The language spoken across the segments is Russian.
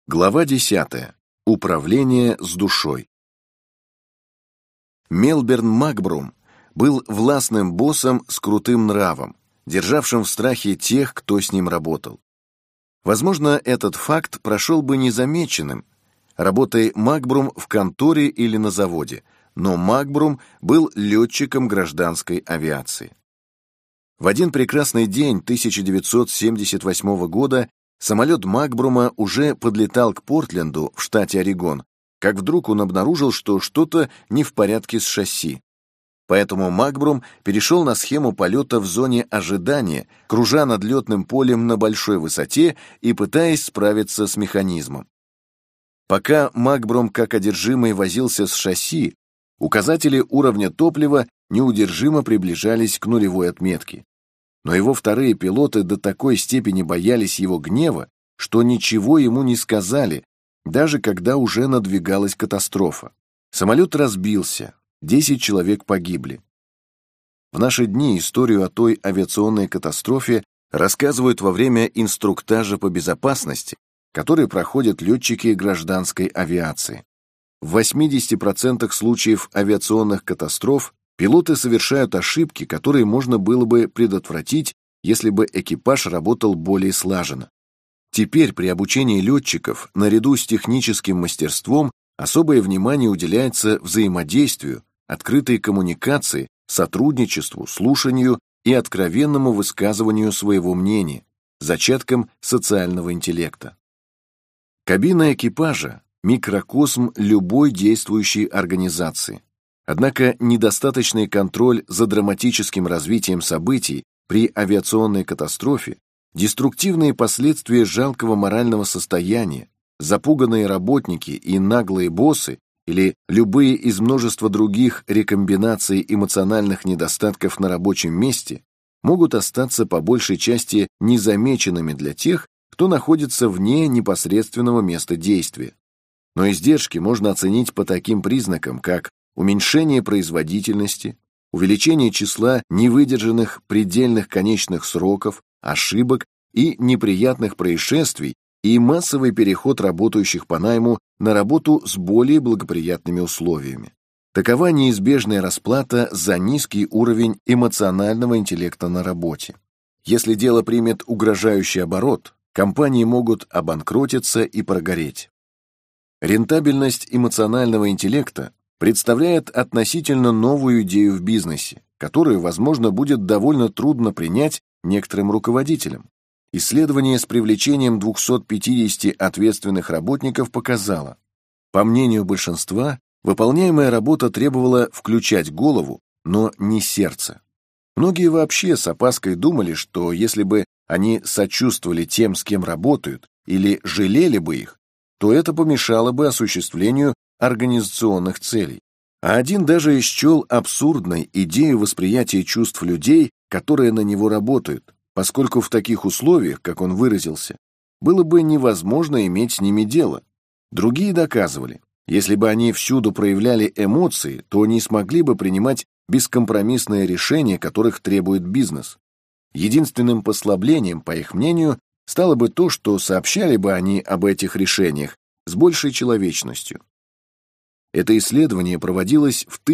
Глава 10. Управление с душой. Мелберн Макбрум был властным боссом с крутым нравом, державшим в страхе тех, кто с ним работал. Возможно, этот факт прошел бы незамеченным, работая Макбрум в конторе или на заводе, но Макбрум был летчиком гражданской авиации. В один прекрасный день 1978 года самолет Макбрума уже подлетал к Портленду в штате Орегон, как вдруг он обнаружил, что что-то не в порядке с шасси. Поэтому Макбрум перешел на схему полета в зоне ожидания, кружа над летным полем на большой высоте и пытаясь справиться с механизмом. Пока Макбрум как одержимый возился с шасси, указатели уровня топлива неудержимо приближались к нулевой отметке. Но его вторые пилоты до такой степени боялись его гнева, что ничего ему не сказали, даже когда уже надвигалась катастрофа. Самолет разбился, 10 человек погибли. В наши дни историю о той авиационной катастрофе рассказывают во время инструктажа по безопасности, который проходят летчики гражданской авиации. В 80% случаев авиационных катастроф пилоты совершают ошибки, которые можно было бы предотвратить, если бы экипаж работал более слаженно. Теперь при обучении летчиков, наряду с техническим мастерством, особое внимание уделяется взаимодействию, открытой коммуникации, сотрудничеству, слушанию и откровенному высказыванию своего мнения, зачаткам социального интеллекта. Кабина экипажа – микрокосм любой действующей организации. Однако недостаточный контроль за драматическим развитием событий при авиационной катастрофе, деструктивные последствия жалкого морального состояния, запуганные работники и наглые боссы или любые из множества других рекомбинаций эмоциональных недостатков на рабочем месте могут остаться по большей части незамеченными для тех, кто находится вне непосредственного места действия. Но издержки можно оценить по таким признакам, как уменьшение производительности, увеличение числа невыдержанных предельных конечных сроков, ошибок и неприятных происшествий и массовый переход работающих по найму на работу с более благоприятными условиями. Такова неизбежная расплата за низкий уровень эмоционального интеллекта на работе. Если дело примет угрожающий оборот, компании могут обанкротиться и прогореть. Рентабельность эмоционального интеллекта представляет относительно новую идею в бизнесе, которую, возможно, будет довольно трудно принять некоторым руководителям. Исследование с привлечением 250 ответственных работников показало, по мнению большинства, выполняемая работа требовала включать голову, но не сердце. Многие вообще с опаской думали, что если бы они сочувствовали тем, с кем работают, или жалели бы их, то это помешало бы осуществлению организационных целей. А один даже счел абсурдной идею восприятия чувств людей, которые на него работают, поскольку в таких условиях, как он выразился, было бы невозможно иметь с ними дело. Другие доказывали, если бы они всюду проявляли эмоции, то не смогли бы принимать бескомпромиссные решения, которых требует бизнес. Единственным послаблением, по их мнению, стало бы то, что сообщали бы они об этих решениях с большей человечностью. Это исследование проводилось в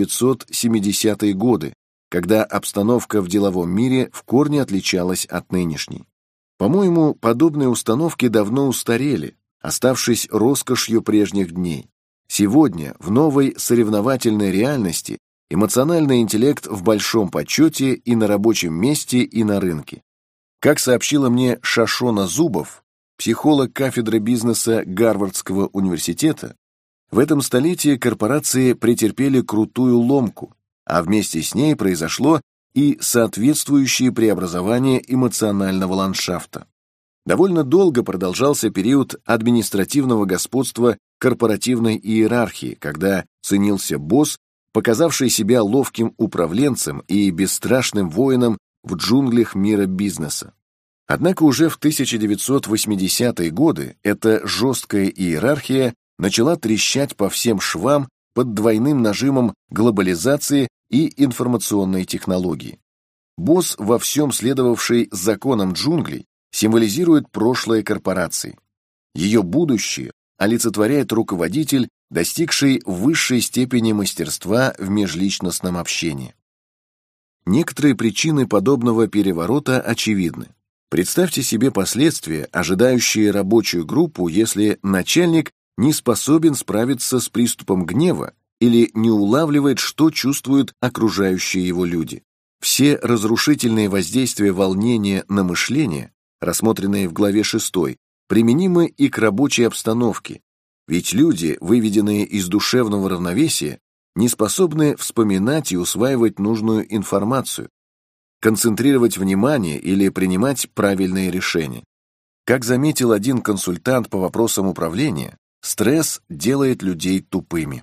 1970-е годы, когда обстановка в деловом мире в корне отличалась от нынешней. По-моему, подобные установки давно устарели, оставшись роскошью прежних дней. Сегодня, в новой соревновательной реальности, эмоциональный интеллект в большом почете и на рабочем месте, и на рынке. Как сообщила мне Шашона Зубов, психолог кафедры бизнеса Гарвардского университета, в этом столетии корпорации претерпели крутую ломку, а вместе с ней произошло и соответствующее преобразование эмоционального ландшафта. Довольно долго продолжался период административного господства корпоративной иерархии, когда ценился босс, показавший себя ловким управленцем и бесстрашным воином в джунглях мира бизнеса. Однако уже в 1980-е годы эта жесткая иерархия начала трещать по всем швам под двойным нажимом глобализации и информационной технологии. Босс, во всем следовавший законам джунглей, символизирует прошлое корпорации. Ее будущее олицетворяет руководитель, достигший высшей степени мастерства в межличностном общении. Некоторые причины подобного переворота очевидны. Представьте себе последствия, ожидающие рабочую группу, если начальник не способен справиться с приступом гнева или не улавливает, что чувствуют окружающие его люди. Все разрушительные воздействия волнения на мышление, рассмотренные в главе 6, применимы и к рабочей обстановке, ведь люди, выведенные из душевного равновесия, не способны вспоминать и усваивать нужную информацию, концентрировать внимание или принимать правильные решения. Как заметил один консультант по вопросам управления, стресс делает людей тупыми.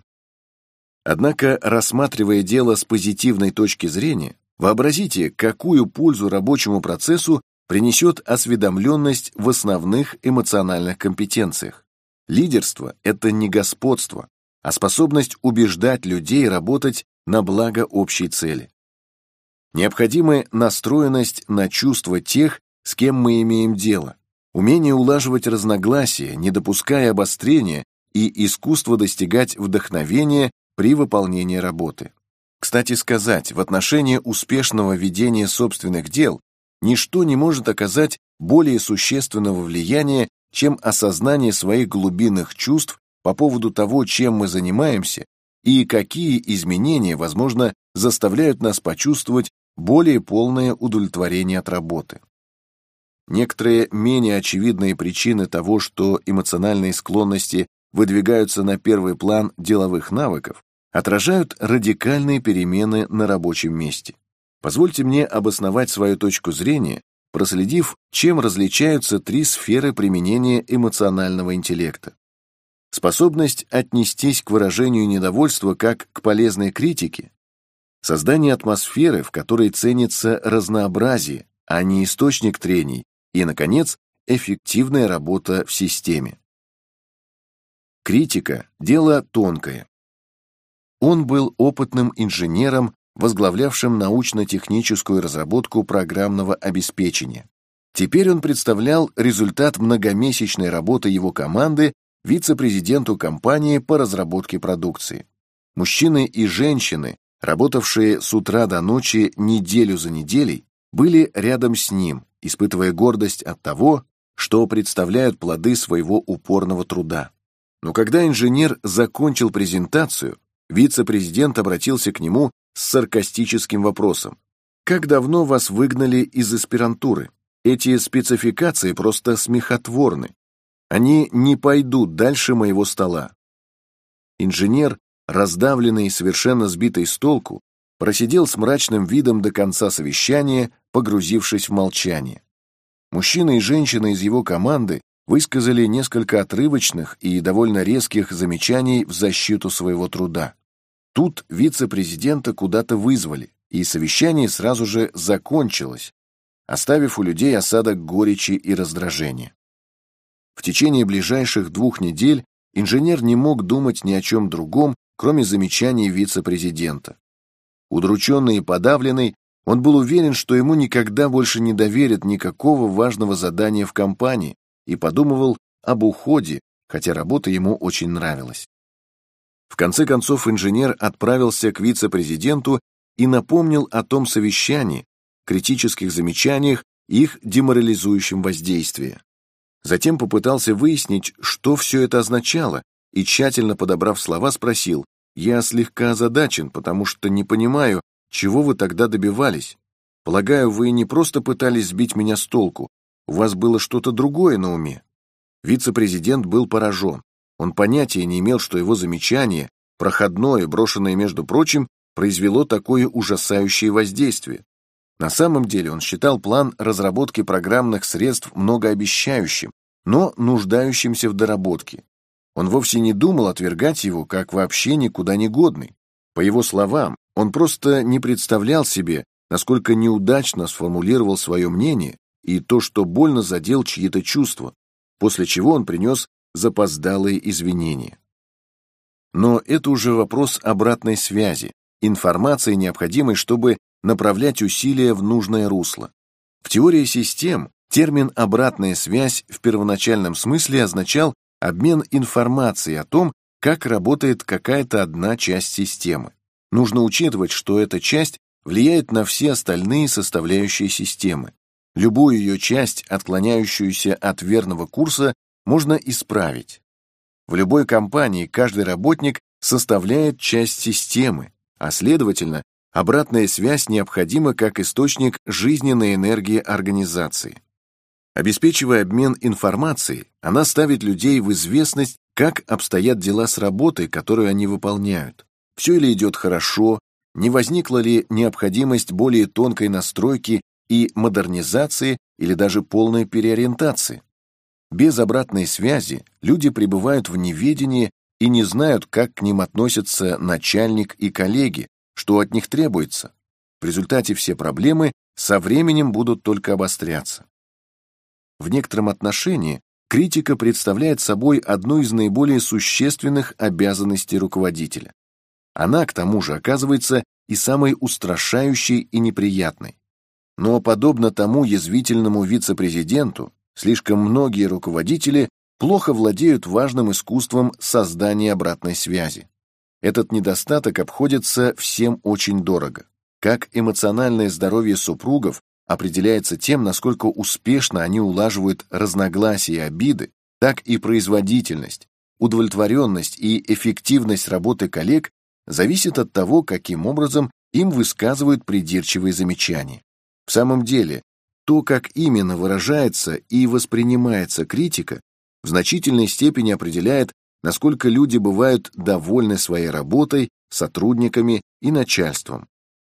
Однако, рассматривая дело с позитивной точки зрения, вообразите, какую пользу рабочему процессу принесет осведомленность в основных эмоциональных компетенциях. Лидерство – это не господство, а способность убеждать людей работать на благо общей цели. Необходима настроенность на чувства тех, с кем мы имеем дело, умение улаживать разногласия, не допуская обострения, и искусство достигать вдохновения при выполнении работы. Кстати сказать, в отношении успешного ведения собственных дел ничто не может оказать более существенного влияния, чем осознание своих глубинных чувств по поводу того, чем мы занимаемся, и какие изменения, возможно, заставляют нас почувствовать более полное удовлетворение от работы. Некоторые менее очевидные причины того, что эмоциональные склонности выдвигаются на первый план деловых навыков, отражают радикальные перемены на рабочем месте. Позвольте мне обосновать свою точку зрения, проследив, чем различаются три сферы применения эмоционального интеллекта. Способность отнестись к выражению недовольства как к полезной критике, создание атмосферы, в которой ценится разнообразие, а не источник трений, и, наконец, эффективная работа в системе. Критика – дело тонкое. Он был опытным инженером, возглавлявшим научно-техническую разработку программного обеспечения. Теперь он представлял результат многомесячной работы его команды вице-президенту компании по разработке продукции. Мужчины и женщины, работавшие с утра до ночи неделю за неделей, были рядом с ним, испытывая гордость от того, что представляют плоды своего упорного труда. Но когда инженер закончил презентацию, вице-президент обратился к нему с саркастическим вопросом: «Как давно вас выгнали из аспирантуры? Эти спецификации просто смехотворны. Они не пойдут дальше моего стола». Инженер, раздавленный и совершенно сбитый с толку, просидел с мрачным видом до конца совещания, погрузившись в молчание. Мужчины и женщины из его команды высказали несколько отрывочных и довольно резких замечаний в защиту своего труда. Тут вице-президента куда-то вызвали, и совещание сразу же закончилось, оставив у людей осадок горечи и раздражения. В течение ближайших 2 недель инженер не мог думать ни о чем другом, кроме замечаний вице-президента. Удрученный и подавленный, он был уверен, что ему никогда больше не доверят никакого важного задания в компании, и подумывал об уходе, хотя работа ему очень нравилась. В конце концов инженер отправился к вице-президенту и напомнил о том совещании, критических замечаниях и их деморализующем воздействии. Затем попытался выяснить, что все это означало, и, тщательно подобрав слова, спросил: «Я слегка озадачен, потому что не понимаю, чего вы тогда добивались. Полагаю, вы не просто пытались сбить меня с толку, у вас было что-то другое на уме». Вице-президент был поражен. Он понятия не имел, что его замечание, проходное, брошенное между прочим, произвело такое ужасающее воздействие. На самом деле он считал план разработки программных средств многообещающим, но нуждающимся в доработке. Он вовсе не думал отвергать его как вообще никуда не годный. По его словам, он просто не представлял себе, насколько неудачно сформулировал свое мнение и то, что больно задел чьи-то чувства, после чего он принес запоздалые извинения. Но это уже вопрос обратной связи, информации, необходимой, чтобы направлять усилия в нужное русло. В теории систем Термин «обратная связь» в первоначальном смысле означал обмен информацией о том, как работает какая-то одна часть системы. Нужно учитывать, что эта часть влияет на все остальные составляющие системы. Любую ее часть, отклоняющуюся от верного курса, можно исправить. В любой компании каждый работник составляет часть системы, а следовательно, обратная связь необходима как источник жизненной энергии организации. Обеспечивая обмен информацией, она ставит людей в известность, как обстоят дела с работой, которую они выполняют. Все ли идет хорошо, не возникла ли необходимость более тонкой настройки и модернизации или даже полной переориентации. Без обратной связи люди пребывают в неведении и не знают, как к ним относятся начальник и коллеги, что от них требуется. В результате все проблемы со временем будут только обостряться. В некотором отношении критика представляет собой одну из наиболее существенных обязанностей руководителя. Она, к тому же, оказывается и самой устрашающей и неприятной. Но, подобно тому язвительному вице-президенту, слишком многие руководители плохо владеют важным искусством создания обратной связи. Этот недостаток обходится всем очень дорого. Как эмоциональное здоровье супругов определяется тем, насколько успешно они улаживают разногласия и обиды, так и производительность, удовлетворенность и эффективность работы коллег зависит от того, каким образом им высказывают придирчивые замечания. В самом деле, то, как именно выражается и воспринимается критика, в значительной степени определяет, насколько люди бывают довольны своей работой, сотрудниками и начальством.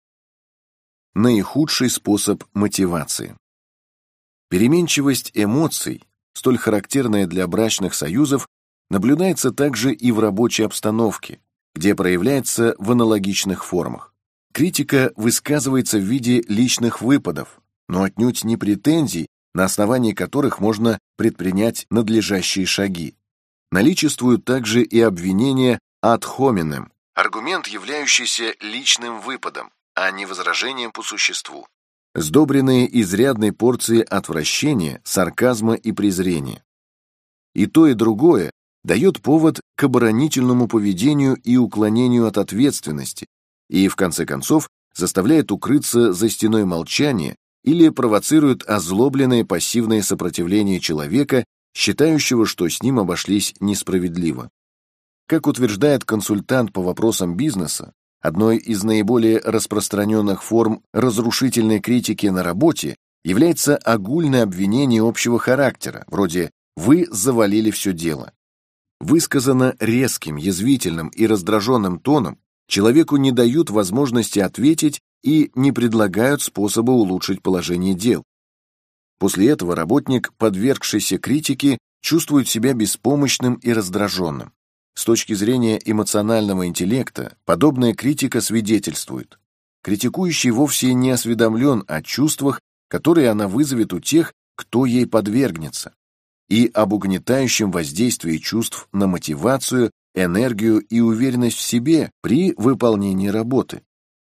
Наихудший способ мотивации. Переменчивость эмоций, столь характерная для брачных союзов, наблюдается также и в рабочей обстановке, где проявляется в аналогичных формах. Критика высказывается в виде личных выпадов, но отнюдь не претензий, на основании которых можно предпринять надлежащие шаги. Наличествуют также и обвинения ad hominem, аргумент, являющийся личным выпадом, а не возражением по существу, сдобренные изрядной порцией отвращения, сарказма и презрения. И то, и другое дает повод к оборонительному поведению и уклонению от ответственности, и, в конце концов, заставляет укрыться за стеной молчания или провоцирует озлобленное пассивное сопротивление человека, считающего, что с ним обошлись несправедливо. Как утверждает консультант по вопросам бизнеса, одной из наиболее распространенных форм разрушительной критики на работе является огульное обвинение общего характера, вроде «вы завалили все дело». Высказано резким, язвительным и раздраженным тоном, человеку не дают возможности ответить и не предлагают способа улучшить положение дел. После этого работник, подвергшийся критике, чувствует себя беспомощным и раздраженным. С точки зрения эмоционального интеллекта, подобная критика свидетельствует: критикующий вовсе не осведомлен о чувствах, которые она вызовет у тех, кто ей подвергнется, и об угнетающем воздействии чувств на мотивацию, энергию и уверенность в себе при выполнении работы.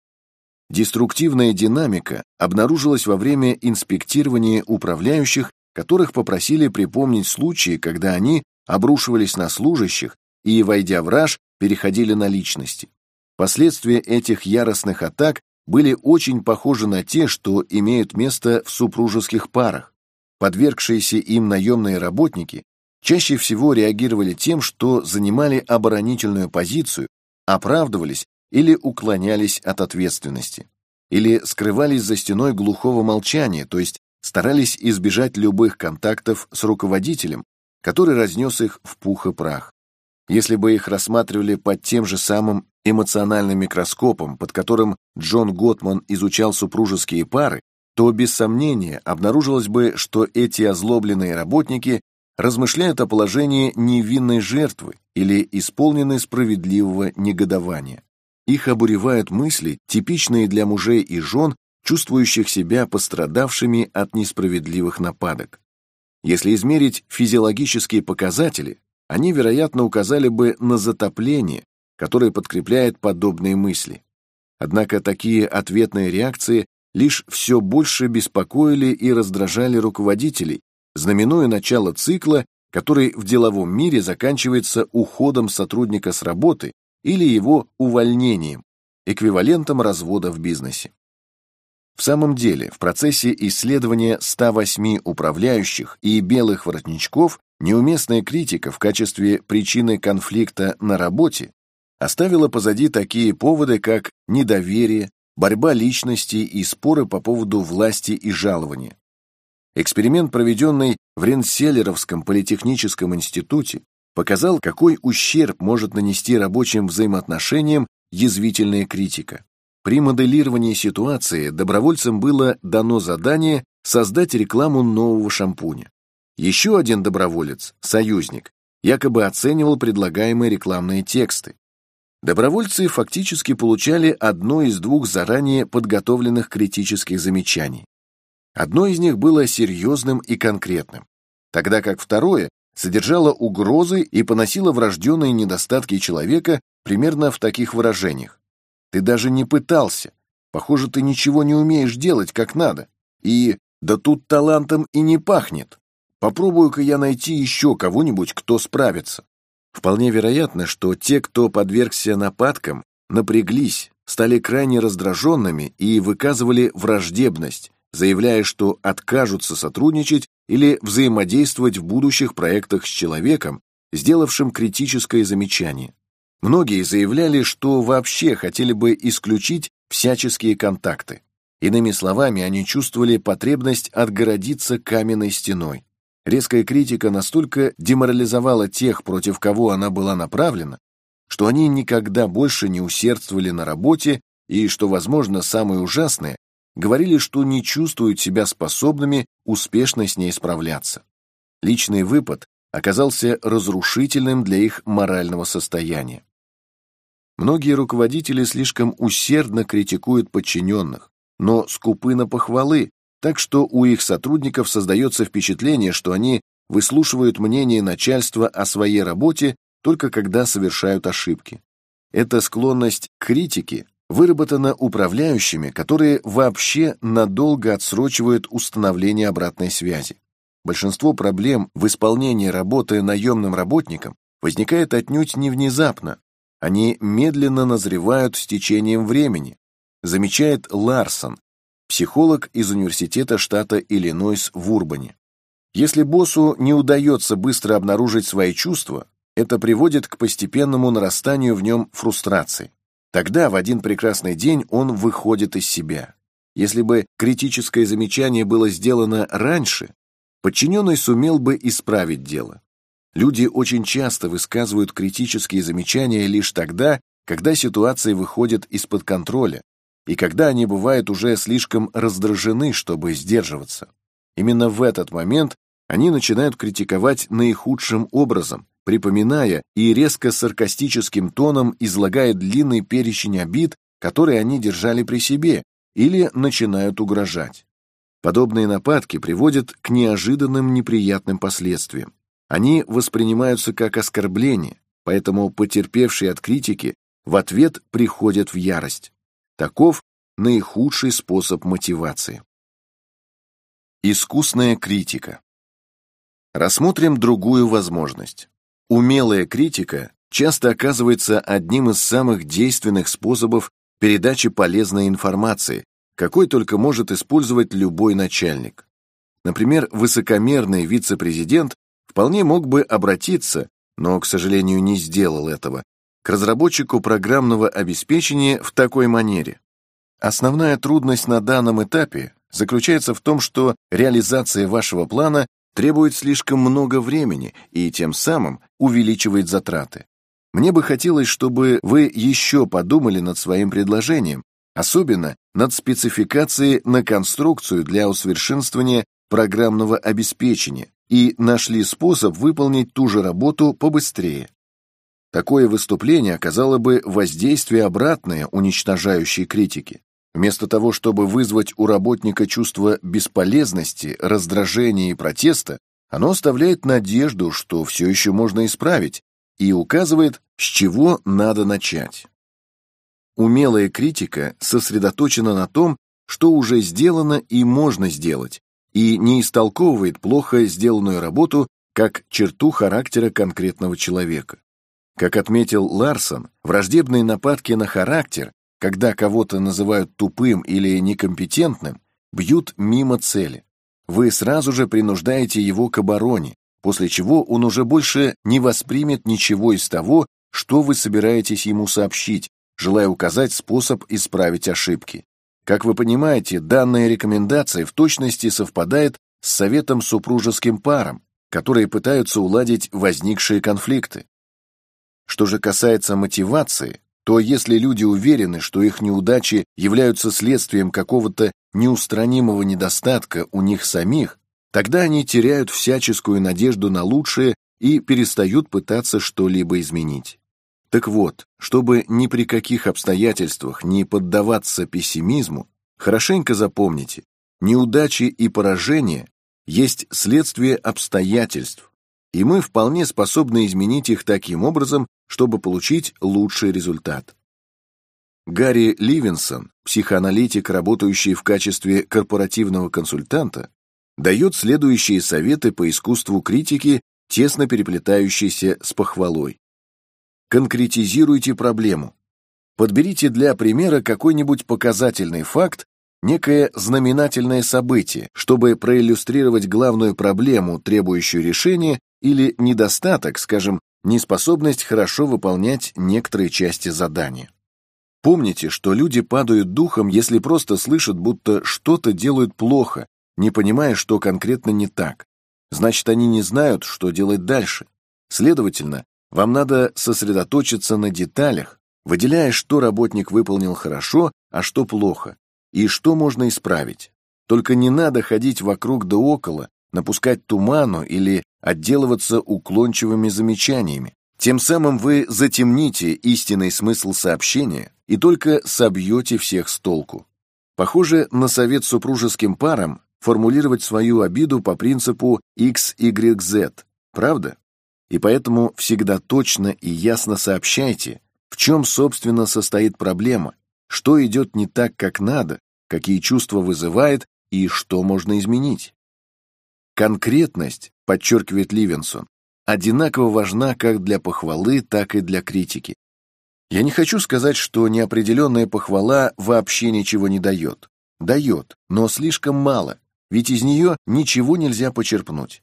Деструктивная динамика обнаружилась во время инспектирования управляющих, которых попросили припомнить случаи, когда они обрушивались на служащих и, войдя в раж, переходили на личности. Последствия этих яростных атак были очень похожи на те, что имеют место в супружеских парах. Подвергшиеся им наемные работники чаще всего реагировали тем, что занимали оборонительную позицию, оправдывались или уклонялись от ответственности, или скрывались за стеной глухого молчания, то есть старались избежать любых контактов с руководителем, который разнес их в пух и прах. Если бы их рассматривали под тем же самым эмоциональным микроскопом, под которым Джон Готман изучал супружеские пары, то без сомнения обнаружилось бы, что эти озлобленные работники размышляют о положении невинной жертвы или исполнены справедливого негодования. Их обуревают мысли, типичные для мужей и жен, чувствующих себя пострадавшими от несправедливых нападок. Если измерить физиологические показатели, они, вероятно, указали бы на затопление, которое подкрепляет подобные мысли. Однако такие ответные реакции лишь все больше беспокоили и раздражали руководителей, знаменуя начало цикла, который в деловом мире заканчивается уходом сотрудника с работы или его увольнением, эквивалентом развода в бизнесе. В самом деле, в процессе исследования 108 управляющих и белых воротничков неуместная критика в качестве причины конфликта на работе оставила позади такие поводы, как недоверие, борьба личностей и споры по поводу власти и жалования. Эксперимент, проведенный в Ренсселеровском политехническом институте, показал, какой ущерб может нанести рабочим взаимоотношениям язвительная критика. При моделировании ситуации добровольцам было дано задание создать рекламу нового шампуня. Еще один доброволец, союзник, якобы оценивал предлагаемые рекламные тексты. Добровольцы фактически получали одно из двух заранее подготовленных критических замечаний. Одно из них было серьезным и конкретным, тогда как второе содержало угрозы и поносило врожденные недостатки человека примерно в таких выражениях. «Ты даже не пытался. Похоже, ты ничего не умеешь делать как надо. И да тут талантом и не пахнет. Попробую-ка я найти еще кого-нибудь, кто справится». Вполне вероятно, что те, кто подвергся нападкам, напряглись, стали крайне раздраженными и выказывали враждебность, заявляя, что откажутся сотрудничать или взаимодействовать в будущих проектах с человеком, сделавшим критическое замечание. Многие заявляли, что вообще хотели бы исключить всяческие контакты. Иными словами, они чувствовали потребность отгородиться каменной стеной. Резкая критика настолько деморализовала тех, против кого она была направлена, что они никогда больше не усердствовали на работе и, что, возможно, самое ужасное, говорили, что не чувствуют себя способными успешно с ней справляться. Личный выпад оказался разрушительным для их морального состояния. Многие руководители слишком усердно критикуют подчиненных, но скупы на похвалы, так что у их сотрудников создается впечатление, что они выслушивают мнение начальства о своей работе только когда совершают ошибки. Эта склонность к критике выработана управляющими, которые вообще надолго отсрочивают установление обратной связи. Большинство проблем в исполнении работы наемным работником возникает отнюдь не внезапно. Они медленно назревают с течением времени, замечает Ларсон, психолог из университета штата Иллинойс в Урбане. Если боссу не удается быстро обнаружить свои чувства, это приводит к постепенному нарастанию в нем фрустрации. Тогда в один прекрасный день он выходит из себя. Если бы критическое замечание было сделано раньше, подчиненный сумел бы исправить дело. Люди очень часто высказывают критические замечания лишь тогда, когда ситуация выходит из-под контроля, и когда они бывают уже слишком раздражены, чтобы сдерживаться. Именно в этот момент они начинают критиковать наихудшим образом, припоминая и резко саркастическим тоном излагая длинный перечень обид, которые они держали при себе, или начинают угрожать. Подобные нападки приводят к неожиданным неприятным последствиям. Они воспринимаются как оскорбление, поэтому потерпевшие от критики в ответ приходят в ярость. Таков наихудший способ мотивации. Искусная критика. Рассмотрим другую возможность. Умелая критика часто оказывается одним из самых действенных способов передачи полезной информации, какой только может использовать любой начальник. Например, высокомерный вице-президент вполне мог бы обратиться, но, к сожалению, не сделал этого, к разработчику программного обеспечения в такой манере. Основная трудность на данном этапе заключается в том, что реализация вашего плана требует слишком много времени и тем самым увеличивает затраты. Мне бы хотелось, чтобы вы еще подумали над своим предложением, особенно над спецификацией на конструкцию для усовершенствования программного обеспечения и нашли способ выполнить ту же работу побыстрее. Такое выступление оказало бы воздействие обратное уничтожающей критики. Вместо того, чтобы вызвать у работника чувство бесполезности, раздражения и протеста, оно оставляет надежду, что все еще можно исправить, и указывает, с чего надо начать. Умелая критика сосредоточена на том, что уже сделано и можно сделать, и не истолковывает плохо сделанную работу как черту характера конкретного человека. Как отметил Ларсон, враждебные нападки на характер, когда кого-то называют тупым или некомпетентным, бьют мимо цели. Вы сразу же принуждаете его к обороне, после чего он уже больше не воспримет ничего из того, что вы собираетесь ему сообщить, желая указать способ исправить ошибки. Как вы понимаете, данная рекомендация в точности совпадает с советом супружеским парам, которые пытаются уладить возникшие конфликты. Что же касается мотивации, то если люди уверены, что их неудачи являются следствием какого-то неустранимого недостатка у них самих, тогда они теряют всяческую надежду на лучшее и перестают пытаться что-либо изменить. Так вот, чтобы ни при каких обстоятельствах не поддаваться пессимизму, хорошенько запомните, неудачи и поражения есть следствие обстоятельств, и мы вполне способны изменить их таким образом, чтобы получить лучший результат. Гарри Ливинсон, психоаналитик, работающий в качестве корпоративного консультанта, дает следующие советы по искусству критики, тесно переплетающиеся с похвалой. Конкретизируйте проблему. Подберите для примера какой-нибудь показательный факт, некое знаменательное событие, чтобы проиллюстрировать главную проблему, требующую решения, или недостаток, скажем, неспособность хорошо выполнять некоторые части задания. Помните, что люди падают духом, если просто слышат, будто что-то делают плохо, не понимая, что конкретно не так. Значит, они не знают, что делать дальше. Следовательно, вам надо сосредоточиться на деталях, выделяя, что работник выполнил хорошо, а что плохо, и что можно исправить. Только не надо ходить вокруг да около, напускать туману или отделываться уклончивыми замечаниями. Тем самым вы затемните истинный смысл сообщения и только собьете всех с толку. Похоже на совет супружеским парам формулировать свою обиду по принципу XYZ, правда? И поэтому всегда точно и ясно сообщайте, в чем, собственно, состоит проблема, что идет не так, как надо, какие чувства вызывает и что можно изменить. Конкретность, подчеркивает Ливинсон, одинаково важна как для похвалы, так и для критики. Я не хочу сказать, что неопределенная похвала вообще ничего не дает. Дает, но слишком мало, ведь из нее ничего нельзя почерпнуть.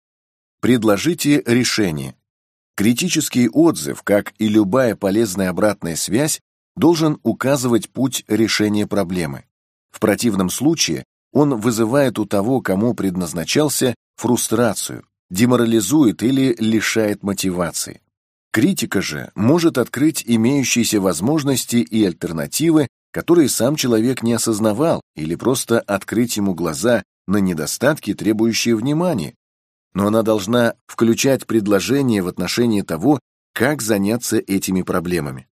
Предложите решение. Критический отзыв, как и любая полезная обратная связь, должен указывать путь решения проблемы. В противном случае он вызывает у того, кому предназначался, фрустрацию, деморализует или лишает мотивации. Критика же может открыть имеющиеся возможности и альтернативы, которые сам человек не осознавал, или просто открыть ему глаза на недостатки, требующие внимания. Но она должна включать предложение в отношении того, как заняться этими проблемами.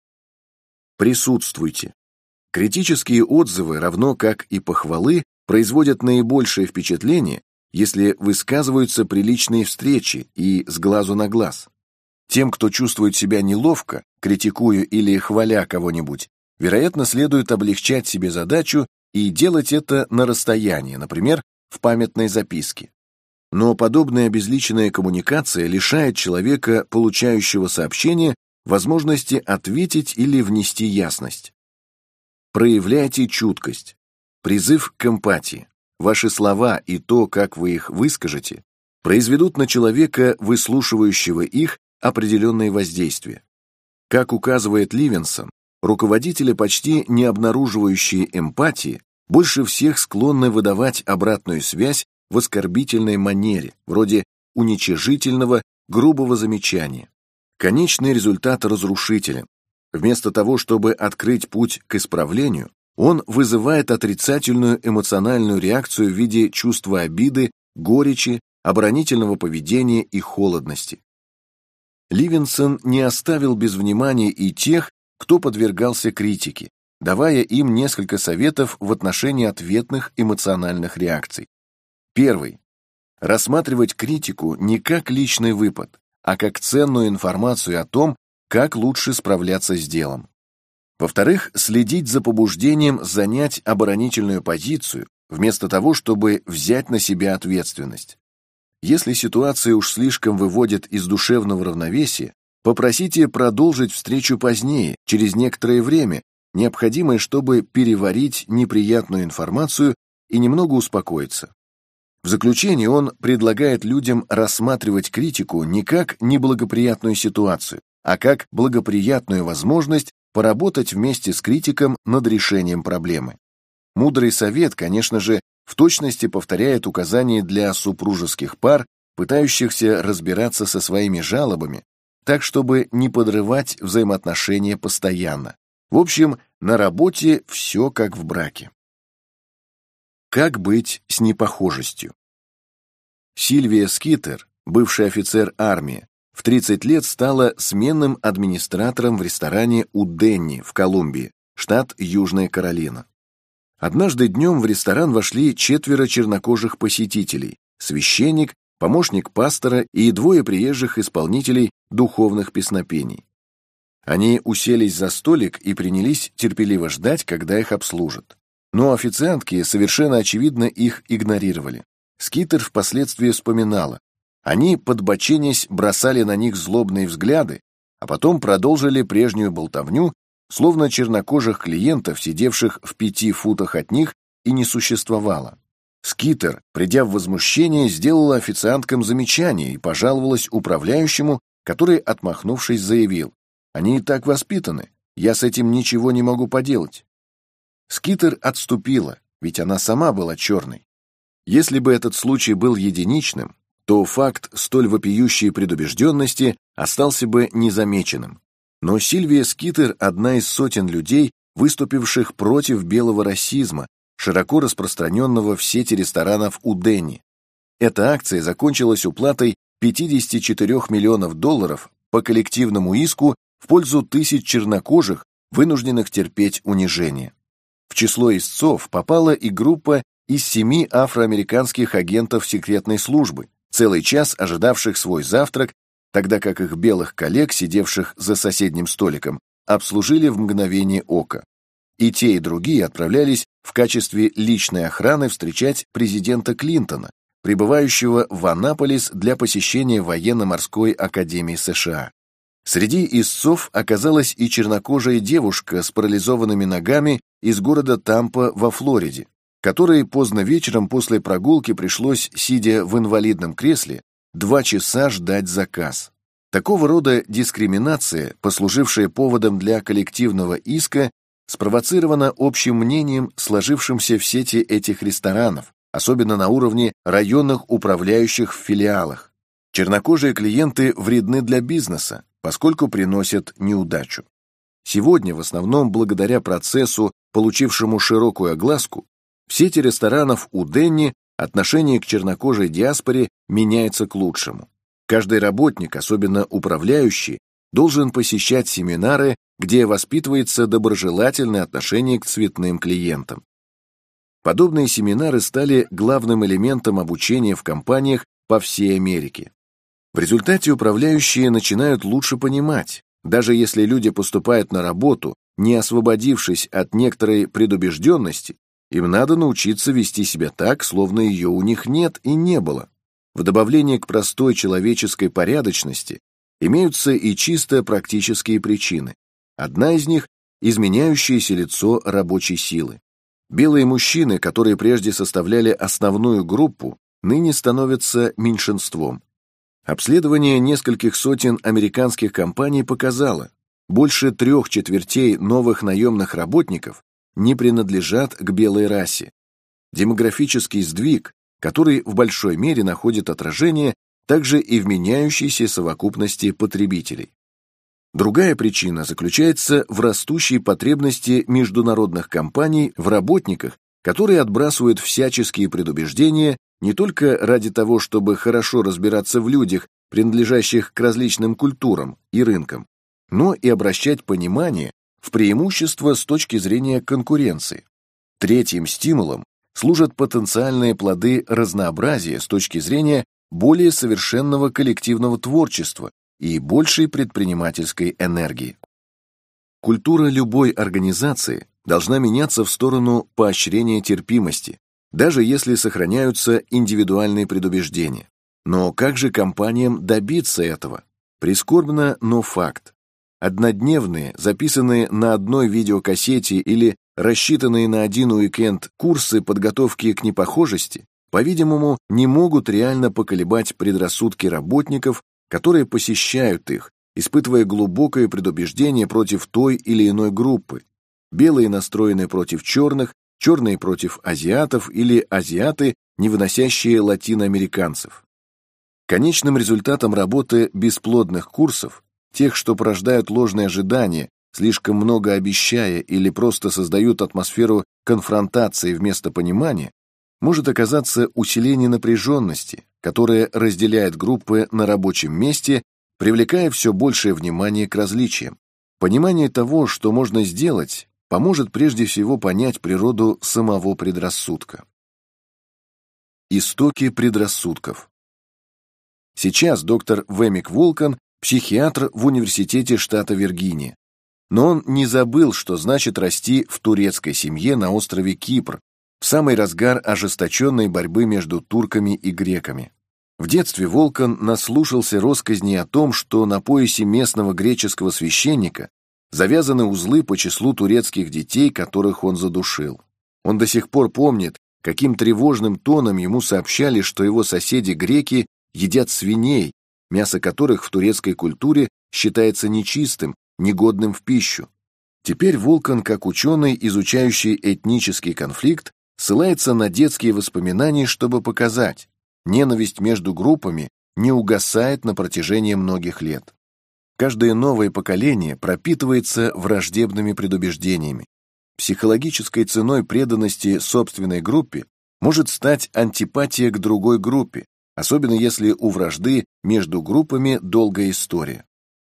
Присутствуйте. Критические отзывы, равно как и похвалы, производят наибольшее впечатление, если высказываются при личной встрече и с глазу на глаз. Тем, кто чувствует себя неловко, критикуя или хваля кого-нибудь, вероятно, следует облегчать себе задачу и делать это на расстоянии, например, в памятной записке. Но подобная обезличенная коммуникация лишает человека, получающего сообщение, возможности ответить или внести ясность. Проявляйте чуткость. Призыв к эмпатии. Ваши слова и то, как вы их выскажете, произведут на человека, выслушивающего их, определенные воздействия. Как указывает Ливинсон, руководители, почти не обнаруживающие эмпатии, больше всех склонны выдавать обратную связь в оскорбительной манере, вроде уничижительного, грубого замечания. Конечный результат разрушителен. Вместо того, чтобы открыть путь к исправлению, он вызывает отрицательную эмоциональную реакцию в виде чувства обиды, горечи, оборонительного поведения и холодности. Ливинсон не оставил без внимания и тех, кто подвергался критике, давая им несколько советов в отношении ответных эмоциональных реакций. Первый. Рассматривать критику не как личный выпад, а как ценную информацию о том, как лучше справляться с делом. Во-вторых, следить за побуждением занять оборонительную позицию, вместо того, чтобы взять на себя ответственность. Если ситуация уж слишком выводит из душевного равновесия, попросите продолжить встречу позднее, через некоторое время, необходимое, чтобы переварить неприятную информацию и немного успокоиться. В заключение он предлагает людям рассматривать критику не как неблагоприятную ситуацию, а как благоприятную возможность поработать вместе с критиком над решением проблемы. Мудрый совет, конечно же, в точности повторяет указания для супружеских пар, пытающихся разбираться со своими жалобами, так, чтобы не подрывать взаимоотношения постоянно. В общем, на работе все как в браке. Как быть с непохожестью? Сильвия Скитер, бывший офицер армии, в 30 лет стала сменным администратором в ресторане у Денни в Колумбии, штат Южная Каролина. Однажды днем в ресторан вошли 4 чернокожих посетителей: священник, помощник пастора и 2 приезжих исполнителей духовных песнопений. Они уселись за столик и принялись терпеливо ждать, когда их обслужат. Но официантки совершенно очевидно их игнорировали. Скитер впоследствии вспоминала: они, подбоченясь, бросали на них злобные взгляды, а потом продолжили прежнюю болтовню, словно чернокожих клиентов, сидевших в 5 футах от них, и не существовало. Скитер, придя в возмущение, сделала официанткам замечание и пожаловалась управляющему, который, отмахнувшись, заявил: «Они и так воспитаны, я с этим ничего не могу поделать». Скитер отступила, ведь она сама была черной. Если бы этот случай был единичным, то факт столь вопиющей предубежденности остался бы незамеченным. Но Сильвия Скитер – одна из сотен людей, выступивших против белого расизма, широко распространенного в сети ресторанов у Денни. Эта акция закончилась уплатой $54 миллионов по коллективному иску в пользу тысяч чернокожих, вынужденных терпеть унижение. В число истцов попала и группа из 7 афроамериканских агентов секретной службы, целый час ожидавших свой завтрак, тогда как их белых коллег, сидевших за соседним столиком, обслужили в мгновение ока. И те, и другие отправлялись в качестве личной охраны встречать президента Клинтона, прибывающего в Аннаполис для посещения военно-морской академии США. Среди истцов оказалась и чернокожая девушка с парализованными ногами из города Тампа во Флориде, которой поздно вечером после прогулки пришлось, сидя в инвалидном кресле, 2 часа ждать заказ. Такого рода дискриминация, послужившая поводом для коллективного иска, спровоцирована общим мнением, сложившимся в сети этих ресторанов, особенно на уровне районных управляющих в филиалах. Чернокожие клиенты вредны для бизнеса, поскольку приносят неудачу. Сегодня, в основном благодаря процессу, получившему широкую огласку, в сети ресторанов у Денни отношение к чернокожей диаспоре меняется к лучшему. Каждый работник, особенно управляющий, должен посещать семинары, где воспитывается доброжелательное отношение к цветным клиентам. Подобные семинары стали главным элементом обучения в компаниях по всей Америке. В результате управляющие начинают лучше понимать, даже если люди поступают на работу, не освободившись от некоторой предубежденности, им надо научиться вести себя так, словно ее у них нет и не было. В добавление к простой человеческой порядочности имеются и чисто практические причины. Одна из них – изменяющееся лицо рабочей силы. Белые мужчины, которые прежде составляли основную группу, ныне становятся меньшинством. Обследование нескольких сотен американских компаний показало, больше 3/4 новых наемных работников не принадлежат к белой расе. Демографический сдвиг, который в большой мере находит отражение также и в меняющейся совокупности потребителей. Другая причина заключается в растущей потребности международных компаний в работниках, которые отбрасывают всяческие предубеждения не только ради того, чтобы хорошо разбираться в людях, принадлежащих к различным культурам и рынкам, но и обращать понимание в преимущество с точки зрения конкуренции. Третьим стимулом служат потенциальные плоды разнообразия с точки зрения более совершенного коллективного творчества и большей предпринимательской энергии. Культура любой организации должна меняться в сторону поощрения терпимости, даже если сохраняются индивидуальные предубеждения. Но как же компаниям добиться этого? Прискорбно, но факт. Однодневные, записанные на одной видеокассете или рассчитанные на один уикенд курсы подготовки к непохожести, по-видимому, не могут реально поколебать предрассудки работников, которые посещают их, испытывая глубокое предубеждение против той или иной группы. Белые настроены против черных, черные против азиатов или азиаты, не выносящие латиноамериканцев. Конечным результатом работы бесплодных курсов, тех, что порождают ложные ожидания, слишком много обещая или просто создают атмосферу конфронтации вместо понимания, может оказаться усиление напряженности, которое разделяет группы на рабочем месте, привлекая все большее внимание к различиям. Понимание того, что можно сделать, поможет прежде всего понять природу самого предрассудка. Истоки предрассудков. Сейчас доктор Вэмик Волкан – психиатр в университете штата Виргиния. Но он не забыл, что значит расти в турецкой семье на острове Кипр, в самый разгар ожесточенной борьбы между турками и греками. В детстве Волкан наслушался россказней о том, что на поясе местного греческого священника завязаны узлы по числу турецких детей, которых он задушил. Он до сих пор помнит, каким тревожным тоном ему сообщали, что его соседи-греки едят свиней, мясо которых в турецкой культуре считается нечистым, негодным в пищу. Теперь Волкан, как ученый, изучающий этнический конфликт, ссылается на детские воспоминания, чтобы показать, ненависть между группами не угасает на протяжении многих лет. Каждое новое поколение пропитывается враждебными предубеждениями. Психологической ценой преданности собственной группе может стать антипатия к другой группе, особенно если у вражды между группами долгая история.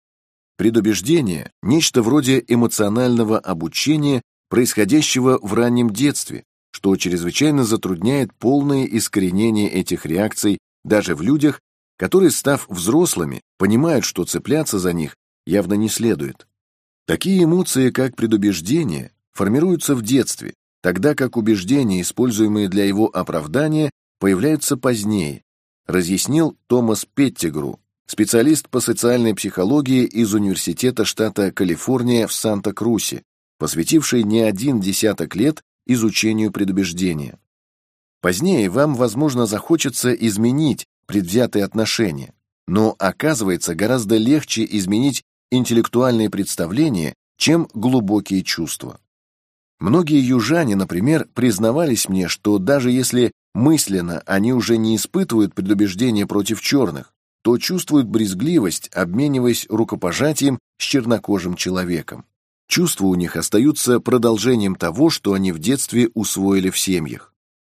Предубеждение – нечто вроде эмоционального обучения, происходящего в раннем детстве, что чрезвычайно затрудняет полное искоренение этих реакций даже в людях, которые, став взрослыми, понимают, что цепляться за них явно не следует. Такие эмоции, как предубеждение, формируются в детстве, тогда как убеждения, используемые для его оправдания, появляются позднее, разъяснил Томас Петтигру, специалист по социальной психологии из Университета штата Калифорния в Санта-Крусе, посвятивший не один десяток лет изучению предубеждения. Позднее вам, возможно, захочется изменить предвзятые отношения, но оказывается гораздо легче изменить интеллектуальные представления, чем глубокие чувства. Многие южане, например, признавались мне, что даже если мысленно они уже не испытывают предубеждения против черных, то чувствуют брезгливость, обмениваясь рукопожатием с чернокожим человеком. Чувства у них остаются продолжением того, что они в детстве усвоили в семьях.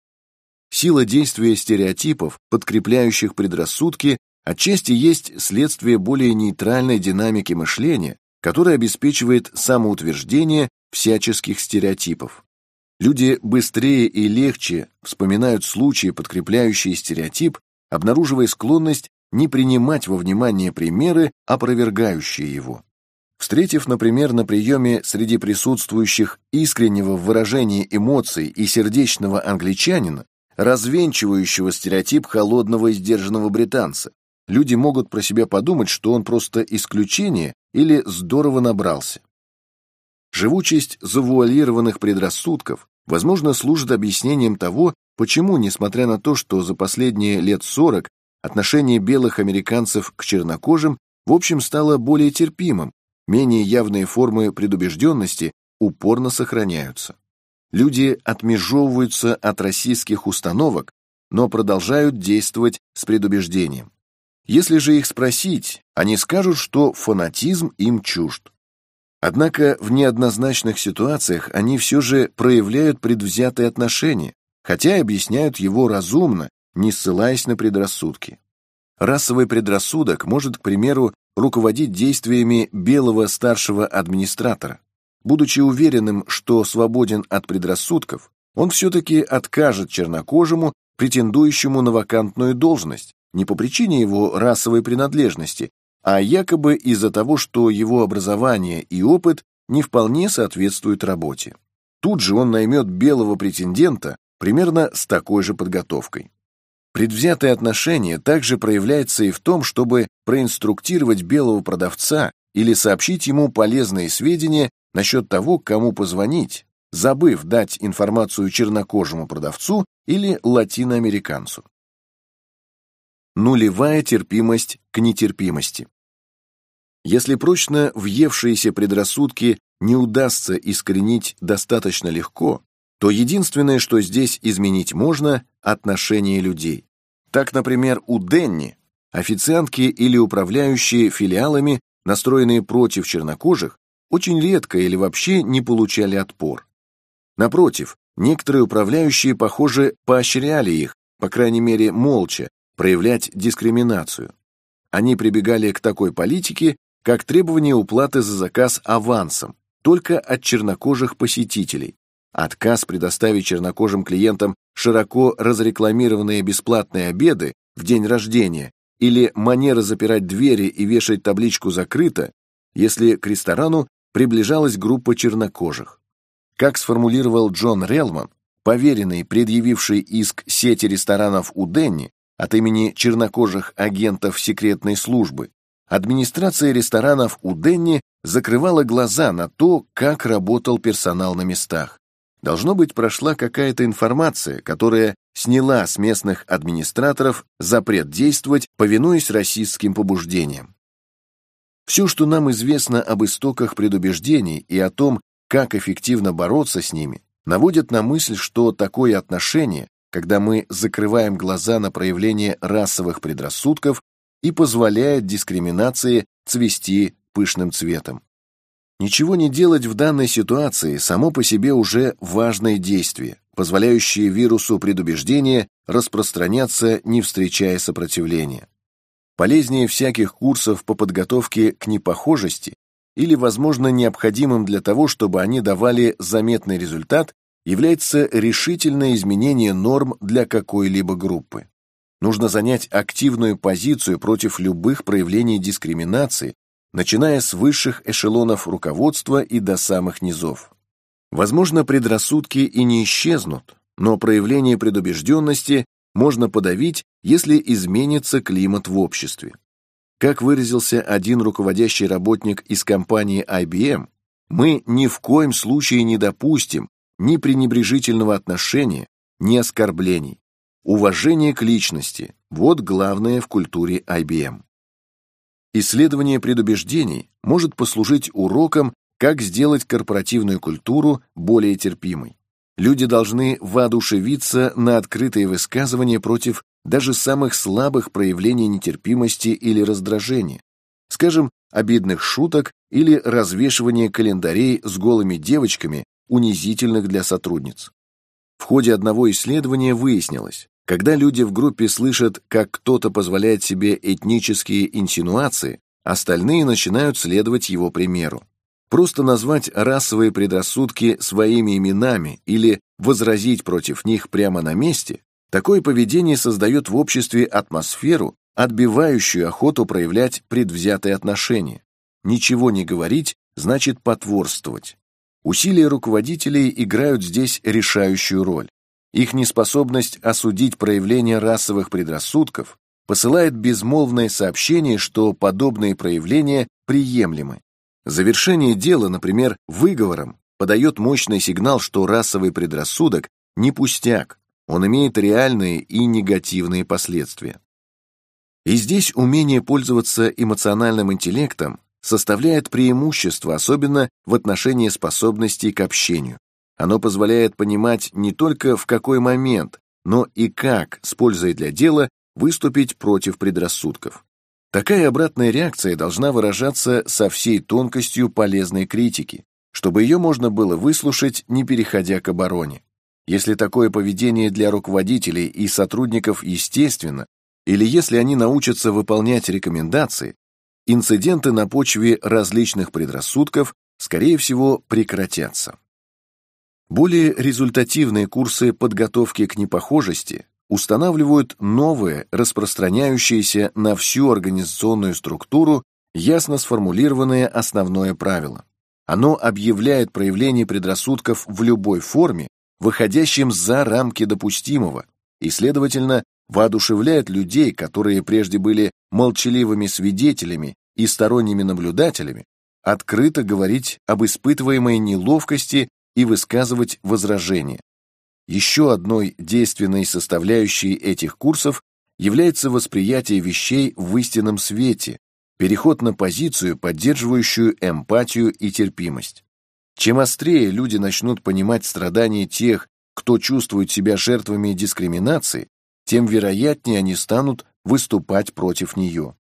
Сила действия стереотипов, подкрепляющих предрассудки, отчасти есть следствие более нейтральной динамики мышления, которая обеспечивает самоутверждение всяческих стереотипов. Люди быстрее и легче вспоминают случаи, подкрепляющие стереотип, обнаруживая склонность не принимать во внимание примеры, опровергающие его. Встретив, например, на приеме среди присутствующих искреннего в выражении эмоций и сердечного англичанина, развенчивающего стереотип холодного и сдержанного британца, люди могут про себя подумать, что он просто исключение или здорово набрался. Живучесть завуалированных предрассудков, возможно, служит объяснением того, почему, несмотря на то, что за последние лет 40 отношение белых американцев к чернокожим в общем стало более терпимым, менее явные формы предубежденности упорно сохраняются. Люди отмежевываются от российских установок, но продолжают действовать с предубеждением. Если же их спросить, они скажут, что фанатизм им чужд. Однако в неоднозначных ситуациях они все же проявляют предвзятые отношения, хотя и объясняют его разумно, не ссылаясь на предрассудки. Расовый предрассудок может, к примеру, руководить действиями белого старшего администратора. Будучи уверенным, что свободен от предрассудков, он все-таки откажет чернокожему, претендующему на вакантную должность, не по причине его расовой принадлежности, а якобы из-за того, что его образование и опыт не вполне соответствует работе. Тут же он наймет белого претендента примерно с такой же подготовкой. Предвзятое отношение также проявляется и в том, чтобы проинструктировать белого продавца или сообщить ему полезные сведения насчет того, кому позвонить, забыв дать информацию чернокожему продавцу или латиноамериканцу. Нулевая терпимость к нетерпимости. Если прочно въевшиеся предрассудки не удастся искоренить достаточно легко, то единственное, что здесь изменить можно – отношение людей. Так, например, у Денни официантки или управляющие филиалами, настроенные против чернокожих, очень редко или вообще не получали отпор. Напротив, некоторые управляющие, похоже, поощряли их, по крайней мере, молча, проявлять дискриминацию. Они прибегали к такой политике, как требование уплаты за заказ авансом, только от чернокожих посетителей, отказ предоставить чернокожим клиентам широко разрекламированные бесплатные обеды в день рождения или манера запирать двери и вешать табличку «Закрыто», если к ресторану приближалась группа чернокожих. Как сформулировал Джон Релман, поверенный, предъявивший иск сети ресторанов у Денни от имени чернокожих агентов секретной службы, администрация ресторанов у Денни закрывала глаза на то, как работал персонал на местах. Должно быть, прошла какая-то информация, которая сняла с местных администраторов запрет действовать, повинуясь расистским побуждениям. Все, что нам известно об истоках предубеждений и о том, как эффективно бороться с ними, наводит на мысль, что такое отношение, когда мы закрываем глаза на проявление расовых предрассудков, и позволяет дискриминации цвести пышным цветом. Ничего не делать в данной ситуации само по себе уже важное действие, позволяющее вирусу предубеждения распространяться, не встречая сопротивления. Полезнее всяких курсов по подготовке к непохожести или, возможно, необходимым для того, чтобы они давали заметный результат, является решительное изменение норм для какой-либо группы. Нужно занять активную позицию против любых проявлений дискриминации, начиная с высших эшелонов руководства и до самых низов. Возможно, предрассудки и не исчезнут, но проявление предубежденности можно подавить, если изменится климат в обществе. Как выразился один руководящий работник из компании IBM, мы ни в коем случае не допустим ни пренебрежительного отношения, ни оскорблений. Уважение к личности – вот главное в культуре IBM. Исследование предубеждений может послужить уроком, как сделать корпоративную культуру более терпимой. Люди должны воодушевиться на открытые высказывания против даже самых слабых проявлений нетерпимости или раздражения, скажем, обидных шуток или развешивания календарей с голыми девочками, унизительных для сотрудниц. В ходе одного исследования выяснилось, когда люди в группе слышат, как кто-то позволяет себе этнические инсинуации, остальные начинают следовать его примеру. Просто назвать расовые предрассудки своими именами или возразить против них прямо на месте, такое поведение создает в обществе атмосферу, отбивающую охоту проявлять предвзятые отношения. Ничего не говорить значит потворствовать. Усилия руководителей играют здесь решающую роль. Их неспособность осудить проявление расовых предрассудков посылает безмолвное сообщение, что подобные проявления приемлемы. Завершение дела, например, выговором, подает мощный сигнал, что расовый предрассудок не пустяк, он имеет реальные и негативные последствия. И здесь умение пользоваться эмоциональным интеллектом составляет преимущество, особенно в отношении способностей к общению. Оно позволяет понимать не только в какой момент, но и как, с пользой для дела, выступить против предрассудков. Такая обратная реакция должна выражаться со всей тонкостью полезной критики, чтобы ее можно было выслушать, не переходя к обороне. Если такое поведение для руководителей и сотрудников естественно, или если они научатся выполнять рекомендации, инциденты на почве различных предрассудков, скорее всего, прекратятся. Более результативные курсы подготовки к непохожести устанавливают новые, распространяющиеся на всю организационную структуру, ясно сформулированное основное правило. Оно объявляет проявление предрассудков в любой форме, выходящим за рамки допустимого, и, следовательно, воодушевляет людей, которые прежде были молчаливыми свидетелями и сторонними наблюдателями, открыто говорить об испытываемой неловкости и высказывать возражения. Еще одной действенной составляющей этих курсов является восприятие вещей в истинном свете, переход на позицию, поддерживающую эмпатию и терпимость. Чем острее люди начнут понимать страдания тех, кто чувствует себя жертвами дискриминации, тем вероятнее они станут выступать против нее.